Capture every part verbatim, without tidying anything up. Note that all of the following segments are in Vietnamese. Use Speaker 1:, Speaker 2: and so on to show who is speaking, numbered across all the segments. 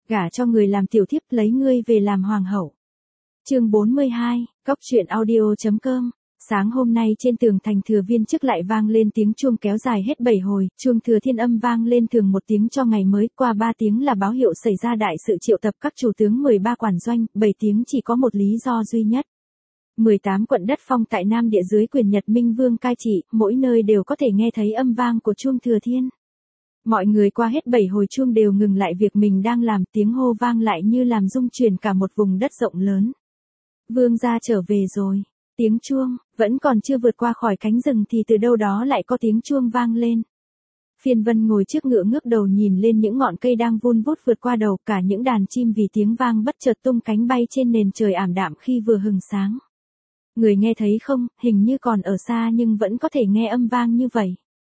Speaker 1: gả cho người làm tiểu thiếp lấy ngươi về làm hoàng hậu. Chương bốn mươi hai, cốc truyện audio.com. Sáng hôm nay trên tường thành Thừa Viên Chức lại vang lên tiếng chuông kéo dài hết bảy hồi, chuông Thừa Thiên âm vang lên thường một tiếng cho ngày mới, qua ba tiếng là báo hiệu xảy ra đại sự triệu tập các chủ tướng mười ba quản doanh, bảy tiếng chỉ có một lý do duy nhất. mười tám quận đất phong tại Nam Địa dưới quyền Nhật Minh Vương cai trị, mỗi nơi đều có thể nghe thấy âm vang của chuông Thừa Thiên. Mọi người qua hết bảy hồi chuông đều ngừng lại việc mình đang làm, tiếng hô vang lại như làm rung chuyển cả một vùng đất rộng lớn. Vương gia trở về rồi. Tiếng chuông, vẫn còn chưa vượt qua khỏi cánh rừng thì từ đâu đó lại có tiếng chuông vang lên. Phiên Vân ngồi trước ngựa ngước đầu nhìn lên những ngọn cây đang vun vút vượt qua đầu, cả những đàn chim vì tiếng vang bất chợt tung cánh bay trên nền trời ảm đạm khi vừa hừng sáng. Người nghe thấy không, hình như còn ở xa nhưng vẫn có thể nghe âm vang như vậy.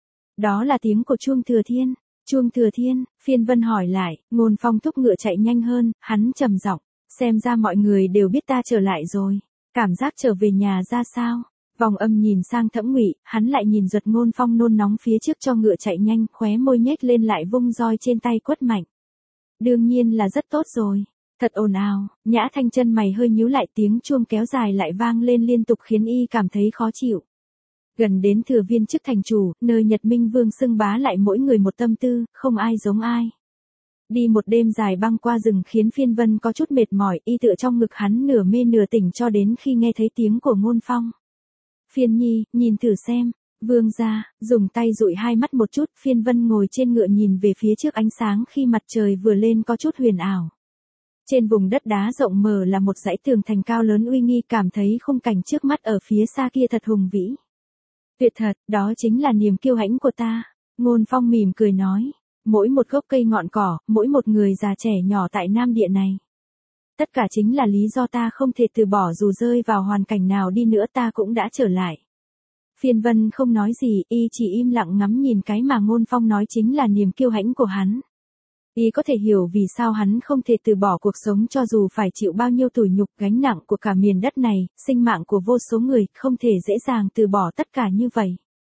Speaker 1: Đó là tiếng của chuông Thừa Thiên. Chuông Thừa Thiên, Phiên Vân hỏi lại, Ngôn Phong thúc ngựa chạy nhanh hơn, hắn trầm giọng, xem ra mọi người đều biết ta trở lại rồi. Cảm giác trở về nhà ra sao? Vòng Âm nhìn sang Thẩm Ngụy, hắn lại nhìn Duật Ngôn Phong nôn nóng phía trước cho ngựa chạy nhanh, khóe môi nhếch lên lại vung roi trên tay quất mạnh. Đương nhiên là rất tốt rồi. Thật ồn ào, Nhã Thanh chân mày hơi nhíu lại, tiếng chuông kéo dài lại vang lên liên tục khiến y cảm thấy khó chịu. Gần đến Thừa Viên Chức thành chủ, nơi Nhật Minh Vương xưng bá lại mỗi người một tâm tư, không ai giống ai. Đi một đêm dài băng qua rừng khiến Phiên Vân có chút mệt mỏi, y tựa trong ngực hắn nửa mê nửa tỉnh cho đến khi nghe thấy tiếng của Ngôn Phong. Phiên nhi, nhìn thử xem. Vương gia, dùng tay dụi hai mắt một chút, Phiên Vân ngồi trên ngựa nhìn về phía trước ánh sáng khi mặt trời vừa lên có chút huyền ảo. Trên vùng đất đá rộng mở là một dãy tường thành cao lớn uy nghi, cảm thấy khung cảnh trước mắt ở phía xa kia thật hùng vĩ. Tuyệt thật, đó chính là niềm kiêu hãnh của ta. Ngôn Phong mỉm cười nói. Mỗi một gốc cây ngọn cỏ, mỗi một người già trẻ nhỏ tại Nam Địa này. Tất cả chính là lý do ta không thể từ bỏ, dù rơi vào hoàn cảnh nào đi nữa ta cũng đã trở lại. Phiên Vân không nói gì, y chỉ im lặng ngắm nhìn cái mà Ngôn Phong nói chính là niềm kiêu hãnh của hắn. Y có thể hiểu vì sao hắn không thể từ bỏ cuộc sống cho dù phải chịu bao nhiêu tủi nhục, gánh nặng của cả miền đất này, sinh mạng của vô số người, không thể dễ dàng từ bỏ tất cả như vậy.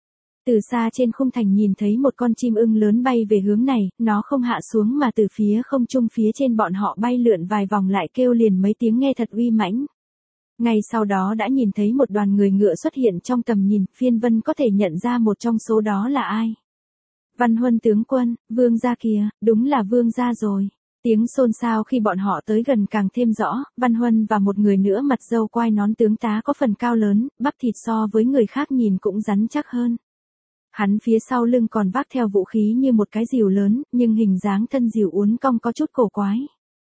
Speaker 1: Từ xa trên khung thành nhìn thấy một con chim ưng lớn bay về hướng này, nó không hạ xuống mà từ phía không trung phía trên bọn họ bay lượn vài vòng lại kêu liền mấy tiếng nghe thật uy mãnh. Ngay sau đó đã nhìn thấy một đoàn người ngựa xuất hiện trong tầm nhìn, Phiên Vân có thể nhận ra một trong số đó là ai. Văn Huân tướng quân, vương gia kìa, đúng là vương gia rồi. Tiếng xôn xao khi bọn họ tới gần càng thêm rõ, Văn Huân và một người nữa mặt râu quai nón tướng tá có phần cao lớn, bắp thịt so với người khác nhìn cũng rắn chắc hơn. Hắn phía sau lưng còn vác theo vũ khí như một cái rìu lớn, nhưng hình dáng thân rìu uốn cong có chút cổ quái.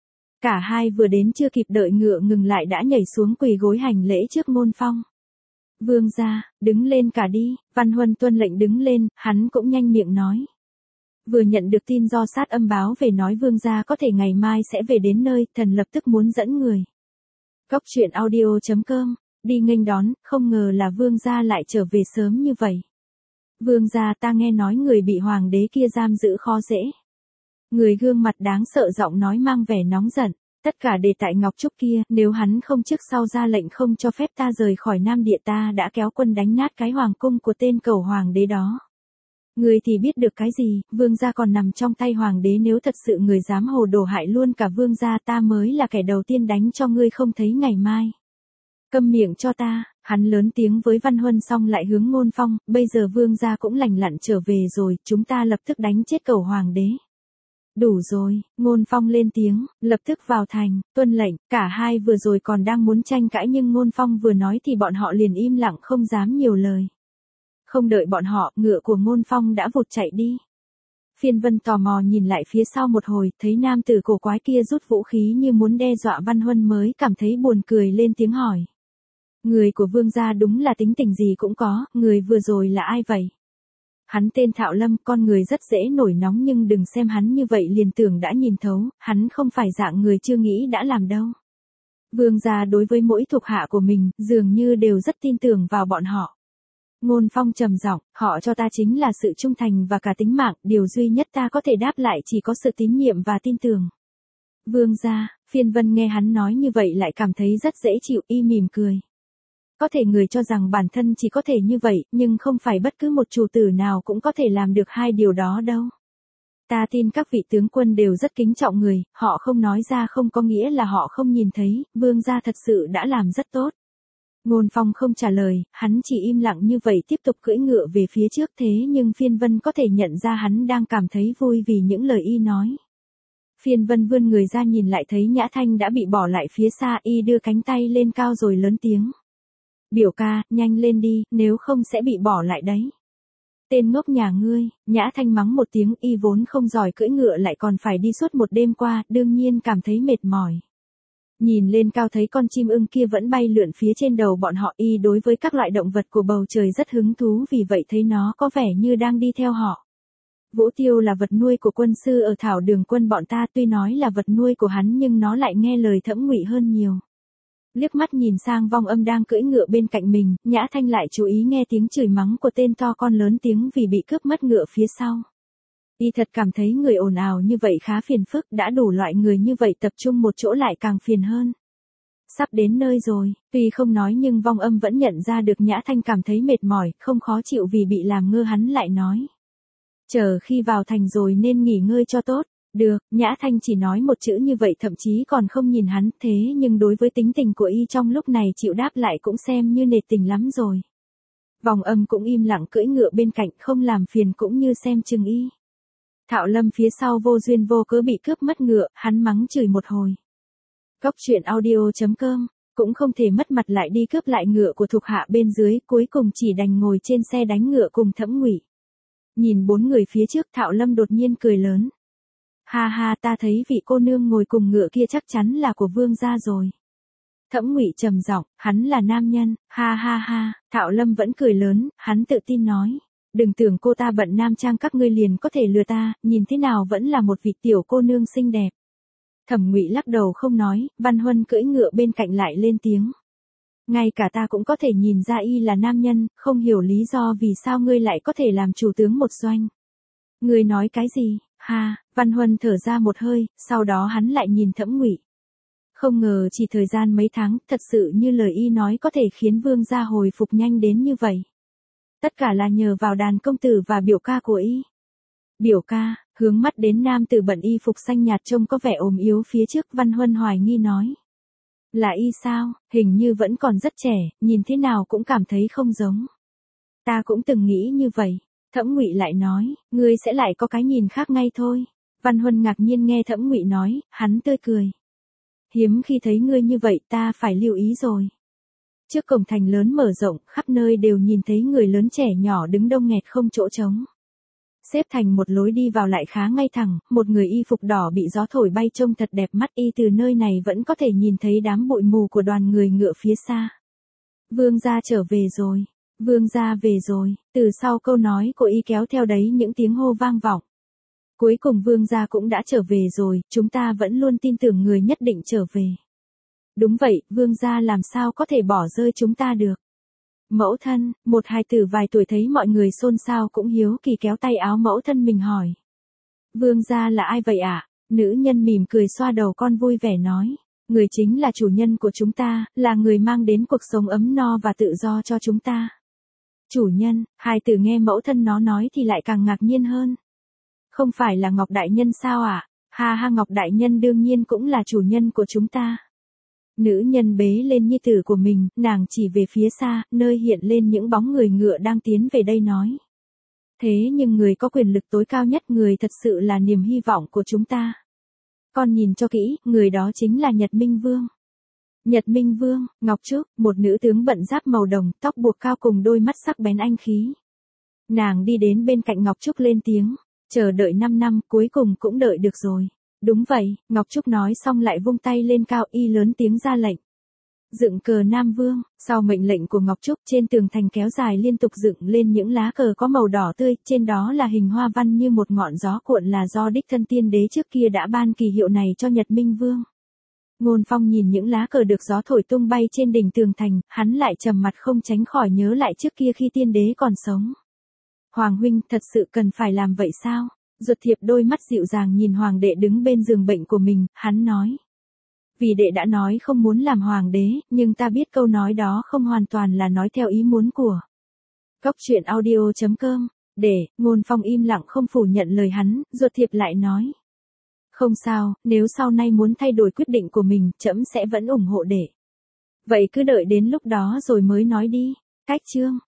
Speaker 1: Cả hai vừa đến chưa kịp đợi ngựa ngừng lại đã nhảy xuống quỳ gối hành lễ trước Ngôn Phong. Vương gia, đứng lên cả đi. Văn Huân tuân lệnh đứng lên, hắn cũng nhanh miệng nói. Vừa nhận được tin do sát âm báo về nói vương gia có thể ngày mai sẽ về đến nơi, thần lập tức muốn dẫn người. Cốc truyện audio.com, đi nghênh đón, không ngờ là vương gia lại trở về sớm như vậy. Vương gia, ta nghe nói người bị hoàng đế kia giam giữ khó dễ. Người gương mặt đáng sợ giọng nói mang vẻ nóng giận. Tất cả để tại Ngọc Trúc kia, nếu hắn không trước sau ra lệnh không cho phép ta rời khỏi Nam Địa ta đã kéo quân đánh nát cái hoàng cung của tên cẩu hoàng đế đó. Người thì biết được cái gì, vương gia còn nằm trong tay hoàng đế, nếu thật sự người dám hồ đồ hại luôn cả vương gia ta mới là kẻ đầu tiên đánh cho ngươi không thấy ngày mai. Câm miệng cho ta. Hắn lớn tiếng với Văn Huân xong lại hướng Ngôn Phong, bây giờ vương gia cũng lành lặn trở về rồi, chúng ta lập tức đánh chết cẩu hoàng đế. Đủ rồi, Ngôn Phong lên tiếng, lập tức vào thành, tuân lệnh, cả hai vừa rồi còn đang muốn tranh cãi nhưng Ngôn Phong vừa nói thì bọn họ liền im lặng không dám nhiều lời. Không đợi bọn họ, ngựa của Ngôn Phong đã vụt chạy đi. Phiên Vân tò mò nhìn lại phía sau một hồi, thấy nam tử cổ quái kia rút vũ khí như muốn đe dọa Văn Huân mới cảm thấy buồn cười lên tiếng hỏi. Người của vương gia đúng là tính tình gì cũng có, người vừa rồi là ai vậy? Hắn tên Thạo Lâm, con người rất dễ nổi nóng nhưng đừng xem hắn như vậy liền tưởng đã nhìn thấu, hắn không phải dạng người chưa nghĩ đã làm đâu. Vương gia đối với mỗi thuộc hạ của mình, dường như đều rất tin tưởng vào bọn họ. Ngôn Phong trầm giọng, họ cho ta chính là sự trung thành và cả tính mạng, điều duy nhất ta có thể đáp lại chỉ có sự tín nhiệm và tin tưởng. Vương gia, Phiên Vân nghe hắn nói như vậy lại cảm thấy rất dễ chịu, y mỉm cười. Có thể người cho rằng bản thân chỉ có thể như vậy, nhưng không phải bất cứ một chủ tử nào cũng có thể làm được hai điều đó đâu. Ta tin các vị tướng quân đều rất kính trọng người, họ không nói ra không có nghĩa là họ không nhìn thấy, vương gia thật sự đã làm rất tốt. Ngôn Phong không trả lời, hắn chỉ im lặng như vậy tiếp tục cưỡi ngựa về phía trước thế nhưng Phiên Vân có thể nhận ra hắn đang cảm thấy vui vì những lời y nói. Phiên Vân vươn người ra nhìn lại thấy Nhã Thanh đã bị bỏ lại phía xa, y đưa cánh tay lên cao rồi lớn tiếng. Biểu ca, nhanh lên đi, nếu không sẽ bị bỏ lại đấy. Tên ngốc nhà ngươi, Nhã Thanh mắng một tiếng, y vốn không giỏi cưỡi ngựa lại còn phải đi suốt một đêm qua, đương nhiên cảm thấy mệt mỏi. Nhìn lên cao thấy con chim ưng kia vẫn bay lượn phía trên đầu bọn họ, y đối với các loại động vật của bầu trời rất hứng thú vì vậy thấy nó có vẻ như đang đi theo họ. Vũ Tiêu là vật nuôi của quân sư ở Thảo Đường quân bọn ta, tuy nói là vật nuôi của hắn nhưng nó lại nghe lời Thẩm Ngụy hơn nhiều. Liếc mắt nhìn sang Vong Âm đang cưỡi ngựa bên cạnh mình, Nhã Thanh lại chú ý nghe tiếng chửi mắng của tên to con lớn tiếng vì bị cướp mất ngựa phía sau. Y thật cảm thấy người ồn ào như vậy khá phiền phức, đã đủ loại người như vậy tập trung một chỗ lại càng phiền hơn. Sắp đến nơi rồi, tuy không nói nhưng Vong Âm vẫn nhận ra được Nhã Thanh cảm thấy mệt mỏi, không khó chịu vì bị làm ngơ, hắn lại nói. Chờ khi vào thành rồi nên nghỉ ngơi cho tốt. Được, Nhã Thanh chỉ nói một chữ như vậy thậm chí còn không nhìn hắn, thế nhưng đối với tính tình của y trong lúc này chịu đáp lại cũng xem như nể tình lắm rồi. Vong Âm cũng im lặng cưỡi ngựa bên cạnh không làm phiền cũng như xem chừng y. Thạo Lâm phía sau vô duyên vô cớ bị cướp mất ngựa, hắn mắng chửi một hồi. Cốc truyện audio chấm com, cũng không thể mất mặt lại đi cướp lại ngựa của thuộc hạ bên dưới, cuối cùng chỉ đành ngồi trên xe đánh ngựa cùng Thẩm Ngụy. Nhìn bốn người phía trước Thạo Lâm đột nhiên cười lớn. Ha ha, ta thấy vị cô nương ngồi cùng ngựa kia chắc chắn là của vương gia rồi. Thẩm Ngụy trầm giọng, hắn là nam nhân, ha ha ha, Thạo Lâm vẫn cười lớn, hắn tự tin nói. Đừng tưởng cô ta bận nam trang các ngươi liền có thể lừa ta, nhìn thế nào vẫn là một vị tiểu cô nương xinh đẹp. Thẩm Ngụy lắc đầu không nói, Văn Huân cưỡi ngựa bên cạnh lại lên tiếng. Ngay cả ta cũng có thể nhìn ra y là nam nhân, không hiểu lý do vì sao ngươi lại có thể làm chủ tướng một doanh. Ngươi nói cái gì? Ha, Văn Huân thở ra một hơi, sau đó hắn lại nhìn Thẩm Ngụy. Không ngờ chỉ thời gian mấy tháng, thật sự như lời y nói có thể khiến vương gia hồi phục nhanh đến như vậy. Tất cả là nhờ vào đàn công tử và biểu ca của y. Biểu ca, hướng mắt đến nam tử bận y phục xanh nhạt trông có vẻ ốm yếu phía trước, Văn Huân hoài nghi nói. Là y sao, hình như vẫn còn rất trẻ, nhìn thế nào cũng cảm thấy không giống. Ta cũng từng nghĩ như vậy. Thẩm Ngụy lại nói, ngươi sẽ lại có cái nhìn khác ngay thôi. Văn Huân ngạc nhiên nghe Thẩm Ngụy nói, hắn tươi cười. Hiếm khi thấy ngươi như vậy, ta phải lưu ý rồi. Trước cổng thành lớn mở rộng, khắp nơi đều nhìn thấy người lớn trẻ nhỏ đứng đông nghẹt không chỗ trống. Xếp thành một lối đi vào lại khá ngay thẳng, một người y phục đỏ bị gió thổi bay trông thật đẹp mắt, y từ nơi này vẫn có thể nhìn thấy đám bụi mù của đoàn người ngựa phía xa. Vương gia trở về rồi. Vương gia về rồi, từ sau câu nói của y kéo theo đấy những tiếng hô vang vọng. Cuối cùng vương gia cũng đã trở về rồi, chúng ta vẫn luôn tin tưởng người nhất định trở về. Đúng vậy, vương gia làm sao có thể bỏ rơi chúng ta được. Mẫu thân, một hài tử vài tuổi thấy mọi người xôn xao cũng hiếu kỳ kéo tay áo mẫu thân mình hỏi. Vương gia là ai vậy ạ? À? Nữ nhân mỉm cười xoa đầu con vui vẻ nói. Người chính là chủ nhân của chúng ta, là người mang đến cuộc sống ấm no và tự do cho chúng ta. Chủ nhân, hài tử nghe mẫu thân nó nói thì lại càng ngạc nhiên hơn. Không phải là Ngọc Đại Nhân sao ạ? À? Ha ha, Ngọc Đại Nhân đương nhiên cũng là chủ nhân của chúng ta. Nữ nhân bế lên nhi tử của mình, nàng chỉ về phía xa, nơi hiện lên những bóng người ngựa đang tiến về đây nói. Thế nhưng người có quyền lực tối cao nhất, người thật sự là niềm hy vọng của chúng ta. Con nhìn cho kỹ, người đó chính là Nhật Minh Vương. Nhật Minh Vương, Ngọc Trúc, một nữ tướng bận giáp màu đồng, tóc buộc cao cùng đôi mắt sắc bén anh khí. Nàng đi đến bên cạnh Ngọc Trúc lên tiếng, chờ đợi năm năm, cuối cùng cũng đợi được rồi. Đúng vậy, Ngọc Trúc nói xong lại vung tay lên cao, y lớn tiếng ra lệnh. Dựng cờ Nam Vương, sau mệnh lệnh của Ngọc Trúc trên tường thành kéo dài liên tục dựng lên những lá cờ có màu đỏ tươi, trên đó là hình hoa văn như một ngọn gió cuộn là do đích thân tiên đế trước kia đã ban kỳ hiệu này cho Nhật Minh Vương. Ngôn Phong nhìn những lá cờ được gió thổi tung bay trên đỉnh tường thành, hắn lại trầm mặt không tránh khỏi nhớ lại trước kia khi tiên đế còn sống. Hoàng huynh thật sự cần phải làm vậy sao? Duật Thiệp đôi mắt dịu dàng nhìn hoàng đệ đứng bên giường bệnh của mình, hắn nói. Vì đệ đã nói không muốn làm hoàng đế, nhưng ta biết câu nói đó không hoàn toàn là nói theo ý muốn của. Cốc truyện audio chấm com Để, Ngôn Phong im lặng không phủ nhận lời hắn, ruột thiệp lại nói. Không sao, nếu sau này muốn thay đổi quyết định của mình, trẫm sẽ vẫn ủng hộ đệ. Vậy cứ đợi đến lúc đó rồi mới nói đi. Cách chương